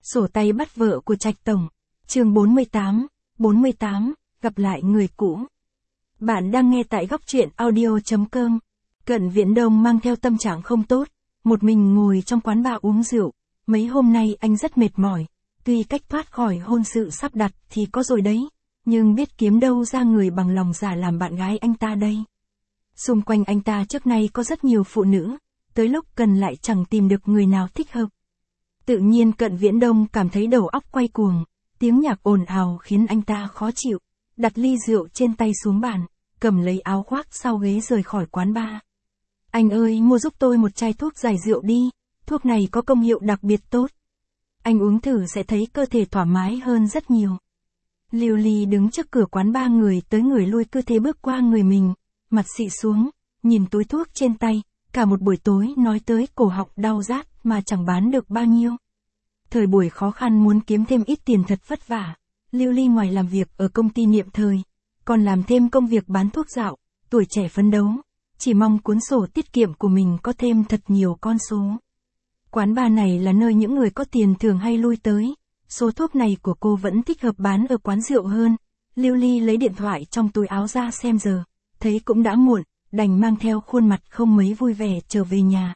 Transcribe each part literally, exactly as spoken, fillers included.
Sổ tay bắt vợ của Trạch Tổng. Chương bốn mươi tám, bốn mươi tám, gặp lại người cũ. Bạn đang nghe tại góc truyện audio chấm com. Cận Viễn Đông mang theo tâm trạng không tốt, một mình ngồi trong quán bar uống rượu. Mấy hôm nay anh rất mệt mỏi, tuy cách thoát khỏi hôn sự sắp đặt thì có rồi đấy, nhưng biết kiếm đâu ra người bằng lòng giả làm bạn gái anh ta đây. Xung quanh anh ta trước nay có rất nhiều phụ nữ, tới lúc cần lại chẳng tìm được người nào thích hợp. Tự nhiên Cận Viễn Đông cảm thấy đầu óc quay cuồng, tiếng nhạc ồn ào khiến anh ta khó chịu, đặt ly rượu trên tay xuống bàn, cầm lấy áo khoác sau ghế rời khỏi quán bar. Anh ơi, mua giúp tôi một chai thuốc giải rượu đi, thuốc này có công hiệu đặc biệt tốt. Anh uống thử sẽ thấy cơ thể thoải mái hơn rất nhiều. Lưu Ly đứng trước cửa quán bar, người tới người lui cứ thế bước qua người mình, mặt xị xuống, nhìn túi thuốc trên tay, cả một buổi tối nói tới cổ họng đau rát mà chẳng bán được bao nhiêu. Thời buổi khó khăn muốn kiếm thêm ít tiền thật vất vả, Lưu Ly ngoài làm việc ở công ty Niệm Thời, còn làm thêm công việc bán thuốc dạo, tuổi trẻ phấn đấu, chỉ mong cuốn sổ tiết kiệm của mình có thêm thật nhiều con số. Quán bar này là nơi những người có tiền thường hay lui tới, số thuốc này của cô vẫn thích hợp bán ở quán rượu hơn. Lưu Ly lấy điện thoại trong túi áo ra xem giờ, thấy cũng đã muộn, đành mang theo khuôn mặt không mấy vui vẻ trở về nhà.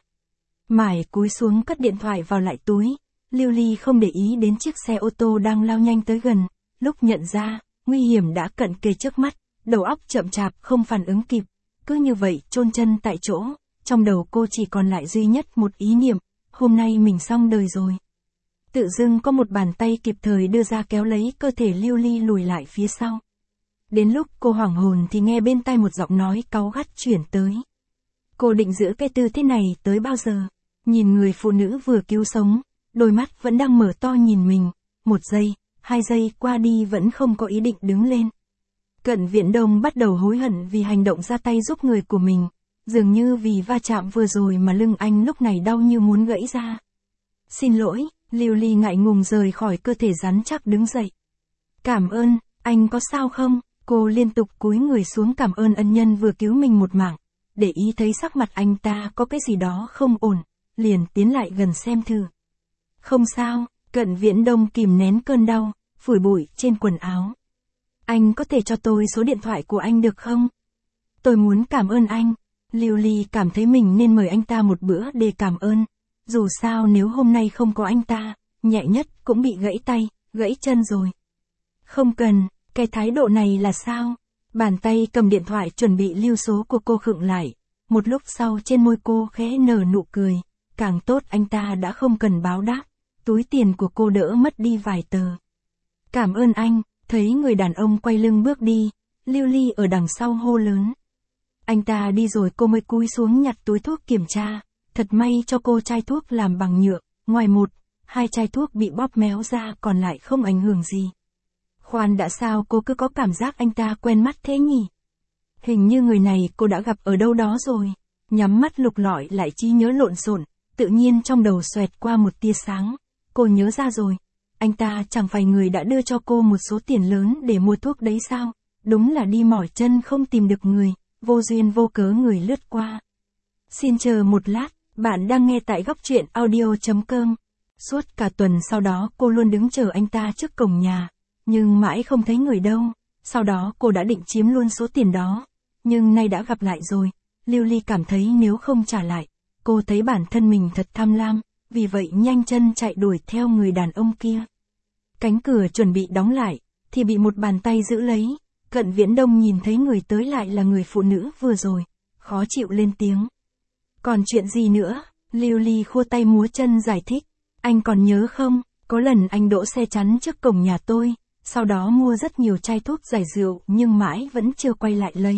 Mải cúi xuống cất điện thoại vào lại túi, Lưu Ly không để ý đến chiếc xe ô tô đang lao nhanh tới gần, lúc nhận ra, nguy hiểm đã cận kề trước mắt, đầu óc chậm chạp không phản ứng kịp, cứ như vậy chôn chân tại chỗ, trong đầu cô chỉ còn lại duy nhất một ý niệm, hôm nay mình xong đời rồi. Tự dưng có một bàn tay kịp thời đưa ra kéo lấy cơ thể Lưu Ly lùi lại phía sau. Đến lúc cô hoảng hồn thì nghe bên tai một giọng nói cáu gắt chuyển tới. Cô định giữ cái tư thế này tới bao giờ? Nhìn người phụ nữ vừa cứu sống, đôi mắt vẫn đang mở to nhìn mình, một giây, hai giây qua đi vẫn không có ý định đứng lên. Cận Viễn Đông bắt đầu hối hận vì hành động ra tay giúp người của mình, dường như vì va chạm vừa rồi mà lưng anh lúc này đau như muốn gãy ra. Xin lỗi, Lưu Ly ngại ngùng rời khỏi cơ thể rắn chắc đứng dậy. Cảm ơn, anh có sao không? Cô liên tục cúi người xuống cảm ơn ân nhân vừa cứu mình một mạng, để ý thấy sắc mặt anh ta có cái gì đó không ổn, liền tiến lại gần xem thử. Không sao, Cận Viễn Đông kìm nén cơn đau, phủi bụi trên quần áo. Anh có thể cho tôi số điện thoại của anh được không? Tôi muốn cảm ơn anh. Lưu Ly cảm thấy mình nên mời anh ta một bữa để cảm ơn. Dù sao nếu hôm nay không có anh ta, nhẹ nhất cũng bị gãy tay, gãy chân rồi. Không cần, cái thái độ này là sao? Bàn tay cầm điện thoại chuẩn bị lưu số của cô khựng lại. Một lúc sau trên môi cô khẽ nở nụ cười. Càng tốt anh ta đã không cần báo đáp. Túi tiền của cô đỡ mất đi vài tờ. Cảm ơn anh. Thấy người đàn ông quay lưng bước đi, Lưu Ly ở đằng sau hô lớn. Anh ta đi rồi cô mới cúi xuống nhặt túi thuốc kiểm tra, thật may cho cô chai thuốc làm bằng nhựa, ngoài một, hai chai thuốc bị bóp méo ra còn lại không ảnh hưởng gì. Khoan đã, sao cô cứ có cảm giác anh ta quen mắt thế nhỉ? Hình như người này cô đã gặp ở đâu đó rồi. Nhắm mắt lục lọi lại trí nhớ lộn xộn, tự nhiên trong đầu xoẹt qua một tia sáng. Cô nhớ ra rồi. Anh ta chẳng phải người đã đưa cho cô một số tiền lớn để mua thuốc đấy sao? Đúng là đi mỏi chân không tìm được người, vô duyên vô cớ người lướt qua. Xin chờ một lát, bạn đang nghe tại góc truyện audio chấm com. Suốt cả tuần sau đó cô luôn đứng chờ anh ta trước cổng nhà, nhưng mãi không thấy người đâu. Sau đó cô đã định chiếm luôn số tiền đó, nhưng nay đã gặp lại rồi. Lưu Ly cảm thấy nếu không trả lại, cô thấy bản thân mình thật tham lam, vì vậy nhanh chân chạy đuổi theo người đàn ông kia. Cánh cửa chuẩn bị đóng lại, thì bị một bàn tay giữ lấy. Cận Viễn Đông nhìn thấy người tới lại là người phụ nữ vừa rồi, khó chịu lên tiếng. Còn chuyện gì nữa? Lưu Ly khua tay múa chân giải thích. Anh còn nhớ không, có lần anh đỗ xe chắn trước cổng nhà tôi, sau đó mua rất nhiều chai thuốc giải rượu nhưng mãi vẫn chưa quay lại lấy.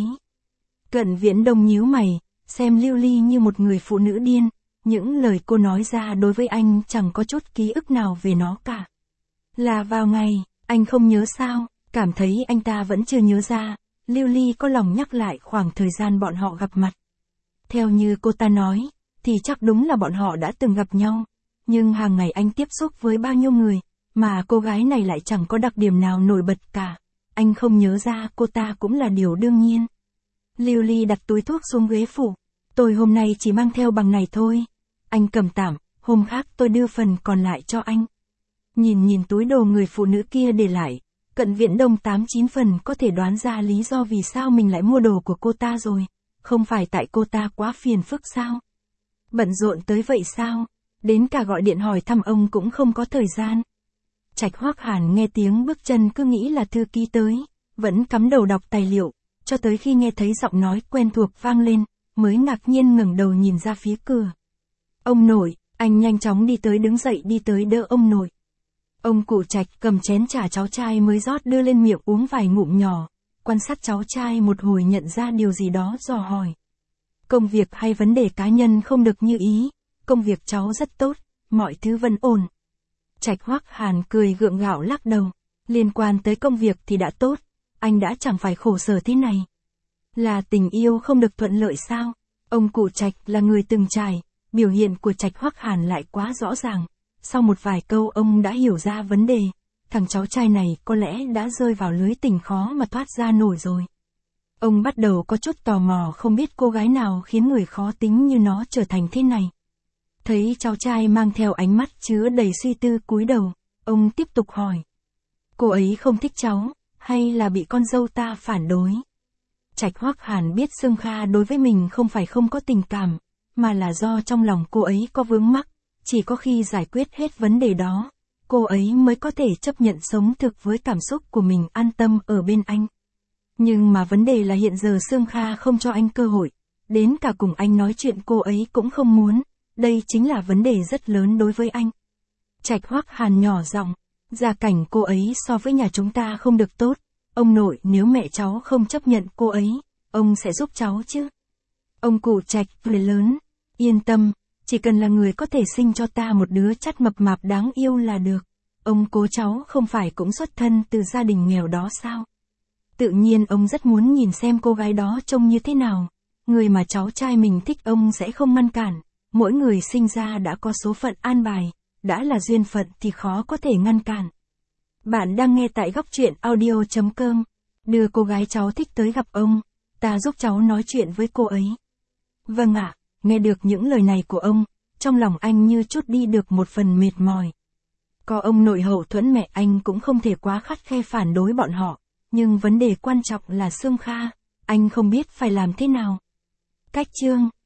Cận Viễn Đông nhíu mày, xem Lưu Ly như một người phụ nữ điên, những lời cô nói ra đối với anh chẳng có chút ký ức nào về nó cả. Là vào ngày, anh không nhớ sao? Cảm thấy anh ta vẫn chưa nhớ ra, Lưu Ly có lòng nhắc lại khoảng thời gian bọn họ gặp mặt. Theo như cô ta nói, thì chắc đúng là bọn họ đã từng gặp nhau, nhưng hàng ngày anh tiếp xúc với bao nhiêu người, mà cô gái này lại chẳng có đặc điểm nào nổi bật cả. Anh không nhớ ra cô ta cũng là điều đương nhiên. Lưu Ly đặt túi thuốc xuống ghế phủ. Tôi hôm nay chỉ mang theo bằng này thôi. Anh cầm tạm, hôm khác tôi đưa phần còn lại cho anh. Nhìn nhìn túi đồ người phụ nữ kia để lại, Cận Viễn Đông tám chín phần có thể đoán ra lý do vì sao mình lại mua đồ của cô ta rồi. Không phải tại cô ta quá phiền phức sao? Bận rộn tới vậy sao? Đến cả gọi điện hỏi thăm ông cũng không có thời gian. Trạch Hoắc Hàn nghe tiếng bước chân cứ nghĩ là thư ký tới, vẫn cắm đầu đọc tài liệu, cho tới khi nghe thấy giọng nói quen thuộc vang lên, mới ngạc nhiên ngẩng đầu nhìn ra phía cửa. Ông nội, anh nhanh chóng đi tới đứng dậy đi tới đỡ ông nội. Ông cụ Trạch cầm chén trà cháu trai mới rót đưa lên miệng uống vài ngụm nhỏ, quan sát cháu trai một hồi nhận ra điều gì đó dò hỏi. Công việc hay vấn đề cá nhân không được như ý, công việc cháu rất tốt, mọi thứ vẫn ổn. Trạch Hoắc Hàn cười gượng gạo lắc đầu, liên quan tới công việc thì đã tốt, anh đã chẳng phải khổ sở thế này. Là tình yêu không được thuận lợi sao? Ông cụ Trạch là người từng trải, biểu hiện của Trạch Hoắc Hàn lại quá rõ ràng. Sau một vài câu ông đã hiểu ra vấn đề, thằng cháu trai này có lẽ đã rơi vào lưới tình khó mà thoát ra nổi rồi. Ông bắt đầu có chút tò mò không biết cô gái nào khiến người khó tính như nó trở thành thế này. Thấy cháu trai mang theo ánh mắt chứa đầy suy tư cúi đầu, ông tiếp tục hỏi. Cô ấy không thích cháu, hay là bị con dâu ta phản đối? Trạch Hoắc Hàn biết Sương Kha đối với mình không phải không có tình cảm, mà là do trong lòng cô ấy có vướng mắc, chỉ có khi giải quyết hết vấn đề đó, cô ấy mới có thể chấp nhận sống thực với cảm xúc của mình an tâm ở bên anh. Nhưng mà vấn đề là hiện giờ Sương Kha không cho anh cơ hội, đến cả cùng anh nói chuyện cô ấy cũng không muốn, đây chính là vấn đề rất lớn đối với anh. Trạch Hoắc Hàn nhỏ giọng, gia cảnh cô ấy so với nhà chúng ta không được tốt, ông nội nếu mẹ cháu không chấp nhận cô ấy, ông sẽ giúp cháu chứ. Ông cụ Trạch cười lớn, yên tâm, chỉ cần là người có thể sinh cho ta một đứa chắt mập mạp đáng yêu là được. Ông cố cháu không phải cũng xuất thân từ gia đình nghèo đó sao? Tự nhiên ông rất muốn nhìn xem cô gái đó trông như thế nào. Người mà cháu trai mình thích ông sẽ không ngăn cản. Mỗi người sinh ra đã có số phận an bài, đã là duyên phận thì khó có thể ngăn cản. Bạn đang nghe tại góc truyện audio chấm com. Đưa cô gái cháu thích tới gặp ông, ta giúp cháu nói chuyện với cô ấy. Vâng ạ, nghe được những lời này của ông, trong lòng anh như chút đi được một phần mệt mỏi. Có ông nội hậu thuẫn mẹ anh cũng không thể quá khắt khe phản đối bọn họ, nhưng vấn đề quan trọng là Sương Kha, anh không biết phải làm thế nào. Cách chương